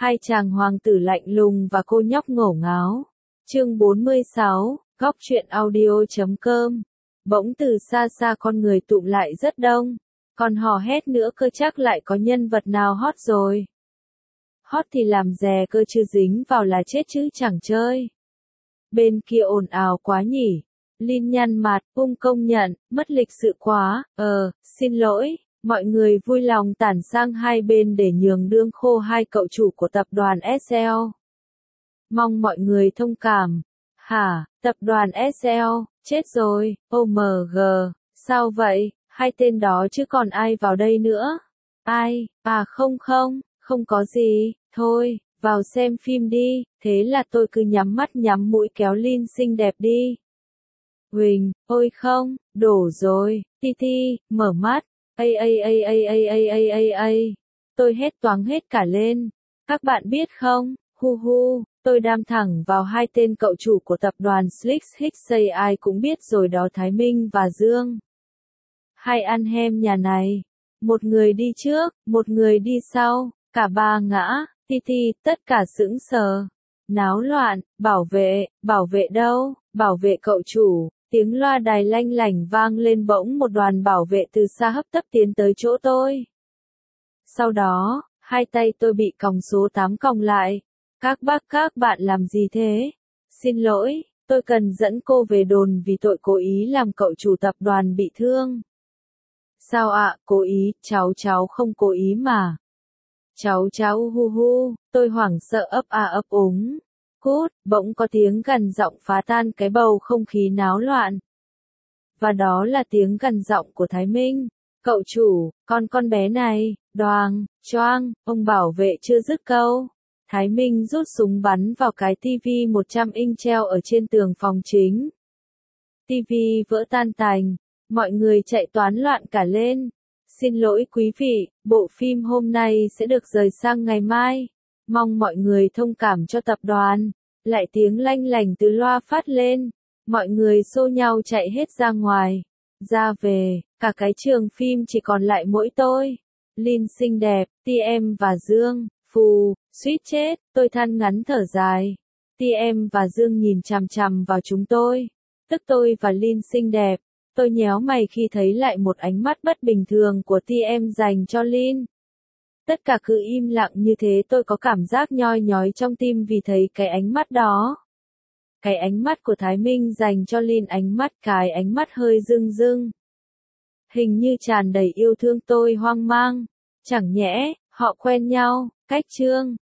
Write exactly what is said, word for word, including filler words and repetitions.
Hai chàng hoàng tử lạnh lùng và cô nhóc ngổ ngáo. Chương bốn mươi sáu, góc truyện audio chấm com. Bỗng từ xa xa con người tụm lại rất đông. Còn hò hét nữa cơ, chắc lại có nhân vật nào hot rồi. Hot thì làm dè cơ, chứ dính vào là chết chứ chẳng chơi. Bên kia ồn ào quá nhỉ. Lin nhăn mặt, ung công nhận, mất lịch sự quá, ờ, xin lỗi. Mọi người vui lòng tản sang hai bên để nhường đương khô hai cậu chủ của tập đoàn ét lờ. Mong mọi người thông cảm. Hả, tập đoàn ét lờ, chết rồi, ô em giê, sao vậy, hai tên đó chứ còn ai vào đây nữa? Ai, à không không, không có gì, thôi, vào xem phim đi, thế là tôi cứ nhắm mắt nhắm mũi kéo Lin xinh đẹp đi. Huỳnh, ôi không, đổ rồi, Ti Ti, mở mắt. Ây ây ây ây ây ây ây ây ây, tôi hét toáng hết cả lên. Các bạn biết không, hu hu, tôi đam thẳng vào hai tên cậu chủ của tập đoàn Slick Hicks, ai cũng biết rồi đó, Thái Minh và Dương. Hai ăn hem nhà này, một người đi trước, một người đi sau, cả ba ngã, Ti Ti, tất cả sững sờ. Náo loạn, bảo vệ, bảo vệ đâu, bảo vệ cậu chủ. Tiếng loa đài lanh lảnh vang lên, bỗng một đoàn bảo vệ từ xa hấp tấp tiến tới chỗ tôi. Sau đó, hai tay tôi bị còng số tám còng lại. Các bác các bạn làm gì thế? Xin lỗi, tôi cần dẫn cô về đồn vì tội cố ý làm cậu chủ tập đoàn bị thương. Sao ạ, à, cố ý, cháu cháu không cố ý mà. Cháu cháu hu hu, tôi hoảng sợ ấp a ấp úng. Cút, bỗng có tiếng gằn giọng phá tan cái bầu không khí náo loạn. Và đó là tiếng gằn giọng của Thái Minh. Cậu chủ, con con bé này, đoàng, choang, ông bảo vệ chưa dứt câu. Thái Minh rút súng bắn vào cái tivi một trăm inch treo ở trên tường phòng chính. Tivi vỡ tan tành, mọi người chạy toán loạn cả lên. Xin lỗi quý vị, bộ phim hôm nay sẽ được rời sang ngày mai. Mong mọi người thông cảm cho tập đoàn. Lại tiếng lanh lảnh từ loa phát lên. Mọi người xô nhau chạy hết ra ngoài. Ra về, cả cái trường phim chỉ còn lại mỗi tôi. Lin xinh đẹp, Ti Em và Dương. Phù, suýt chết, tôi than ngắn thở dài. Ti Em và Dương nhìn chằm chằm vào chúng tôi. Tức tôi và Lin xinh đẹp. Tôi nhéo mày khi thấy lại một ánh mắt bất bình thường của Ti Em dành cho Lin. Tất cả cứ im lặng như thế, tôi có cảm giác nhoi nhói trong tim vì thấy cái ánh mắt đó. Cái ánh mắt của Thái Minh dành cho Lin, ánh mắt cái ánh mắt hơi rưng rưng. Hình như tràn đầy yêu thương, tôi hoang mang. Chẳng nhẽ, họ quen nhau, cách chương.